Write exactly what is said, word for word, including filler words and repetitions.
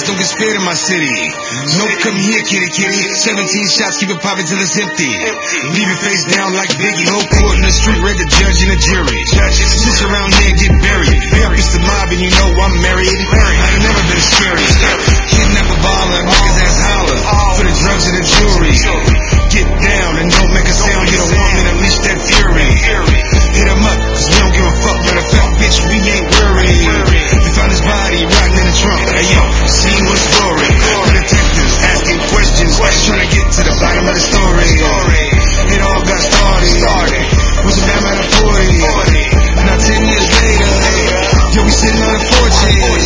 don't get spared in my city. No, come here, kitty, kitty. Seventeen shots, keep it popping till it's empty. Leave your face down like Biggie. Whole court in the street, read the judge and the jury. Sit around here and get buried. It's the mob and you know I'm married. I ain't never been scary. Kidnap a baller, make his ass holler. For the drugs and the jewelry. Get down and don't make a sound. You don't want me to unleash that fury. Hit him up, cause we don't give a fuck. Matter of fact, bitch, we ain't worried. We found his body rotting in the trunk. Hey yo, see what's story. The detectives asking questions, trying to get to the bottom of the story. It all got started with some damn out of forty. Now ten years later, yo, we sitting on a fortune.